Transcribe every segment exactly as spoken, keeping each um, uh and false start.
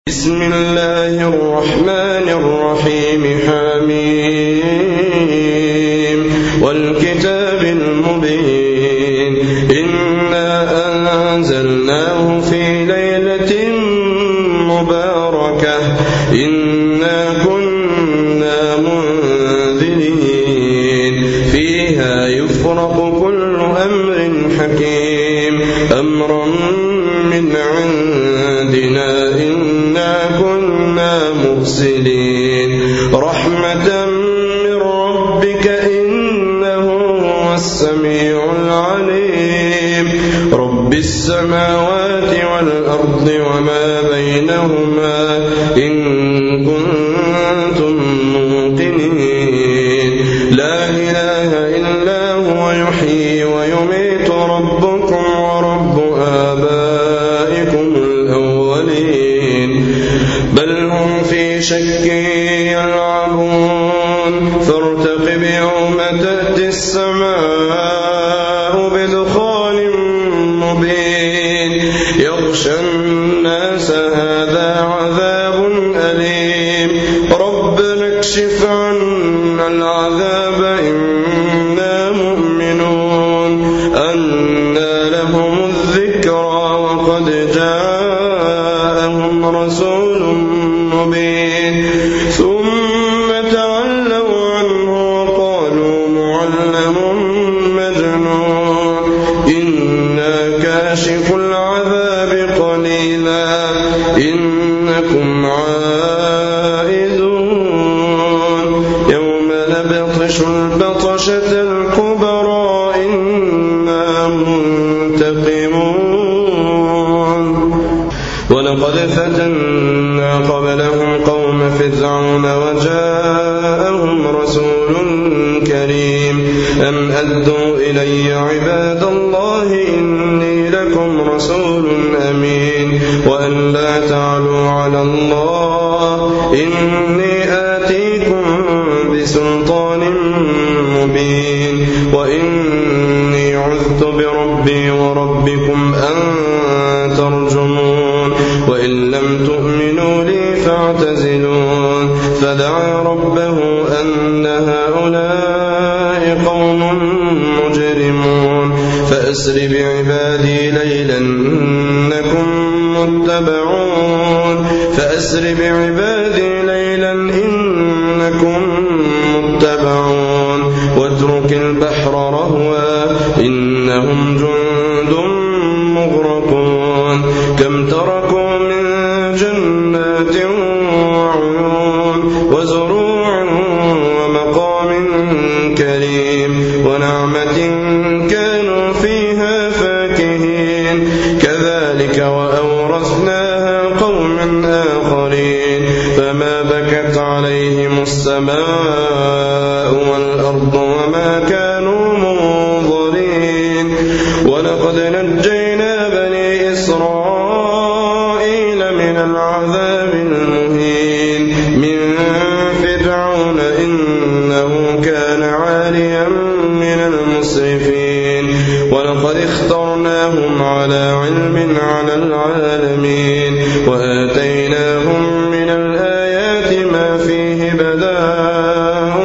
بسم الله الرحمن الرحيم حميم والكتاب المبين إنا أنزلناه في ليلة مباركة إنا كنا منذرين فيها يفرق كل أمر حكيم أمرا من عندنا كنا مرسلين رحمة من ربك إنه هو السميع العليم رب السماوات والأرض وما بينهما إن كنتم موقنين لا إله إلا هو يحيي ويميت ربكم ورب آبائكم الأولين بل هم في شك يلعبون فارتقب يوم تأتي السماء بدخان مبين يغشى الناس هذا عذاب أليم ربنا اكشف عنا العذاب إنا مؤمنون أنى لهم الذكرى وقد جاءهم رسول مبين ثم تولوا عنه وقالوا معلم مجنون إنا كاشف العذاب قليلا إنكم عائدون يوم نبطش البطشة الكبرى إنا منتقمون ولقد فتنا قبلهم قوم فرعون وجاءهم رسول كريم أن أدوا إلي عباد الله إني لكم رسول أمين وأن لا تعلوا على الله إني آتيكم بسلطان مبين وإني عذت بربي وربكم أن ترجمون وإن لم تؤمنوا لي فاعتزلون فدعا ربه أن هؤلاء قوم مجرمون فأسر بعبادي ليلا إنكم متبعون فأسر بعبادي ليلا إنكم متبعون واترك البحر رهوا إنهم جند مغرقون كم تركوا من جنات وعيون وزروع ومقام كريم ونعمة كانوا فيها فاكهين كذلك وأورثناها قوما آخرين فما بكت عليهم السماء والأرض وما كانوا منظرين ولقد نجينا بني إسرائيل من العذاب المهين من فرعون إنه كان عاليا من المسرفين ولقد اخترناهم على علم على العالمين وآتيناهم من الآيات ما فيه بلاء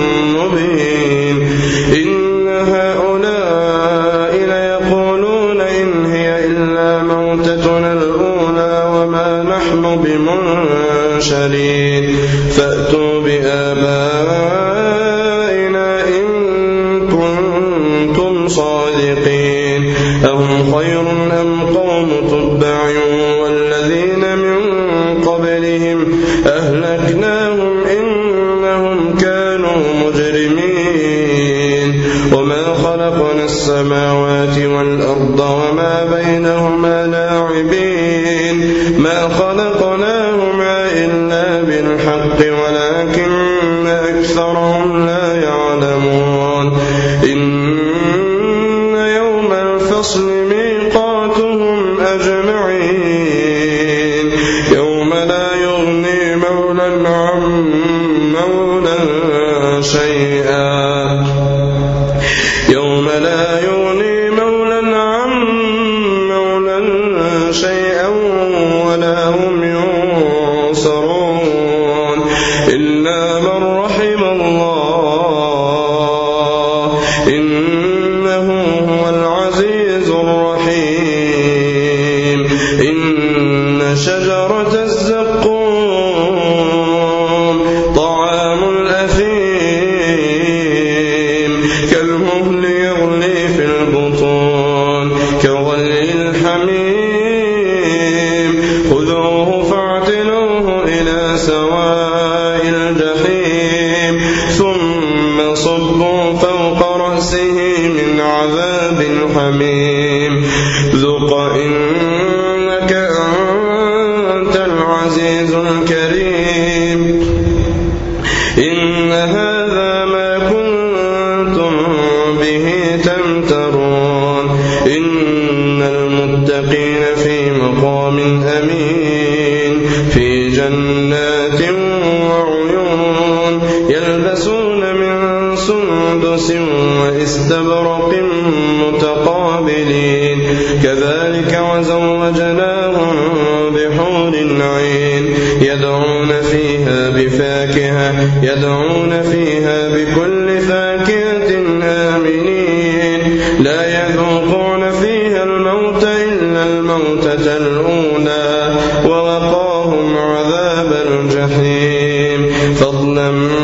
مبين إن هؤلاء ليقولون إن هي إلا موتتنا الأولى وما نحن بمنشرين فأتوا بآبائنا إن كنتم صادقين أهم خير أم قوم تبع والذين من قبلهم أهلكناهم إنهم كانوا مجرمين وما خلقنا السماوات والأرض وما بينهما لاعبين ما خلقناهما إلا بالحق ولكن أكثرهم لا يعلمون إن يوم الفصل ميقاتهم أجمعين يوم لا يغني مولى عن مولى شيئا يوم لا يغني مولى عن مولى شيئا ولا هم ينصرون ينصرون إلا من رحم الله إنه هو العزيز الرحيم إن شجرة الزقوم طعام الأثيم كالمهل يغلي في البطون كغلي الحميم خذوه فاعتلوه إلى سواء الجحيم ثم صبوا فوق رأسه من عذاب الحميم ذق إنك أنت العزيز الكريم إن هذا ما كنتم به تمترون إن المتقين في مقام أمين في جنات وعيون يلبسون من سندس واستبرق متقابلين كذلك وزوجناهم بحور عين يدعون فيها بفاكهة يدعون فيها بكل فاكهة آمنين لا يذوقون فيها الموت إلا الموتة الأولى ووقاهم عذاب الجحيم فضلا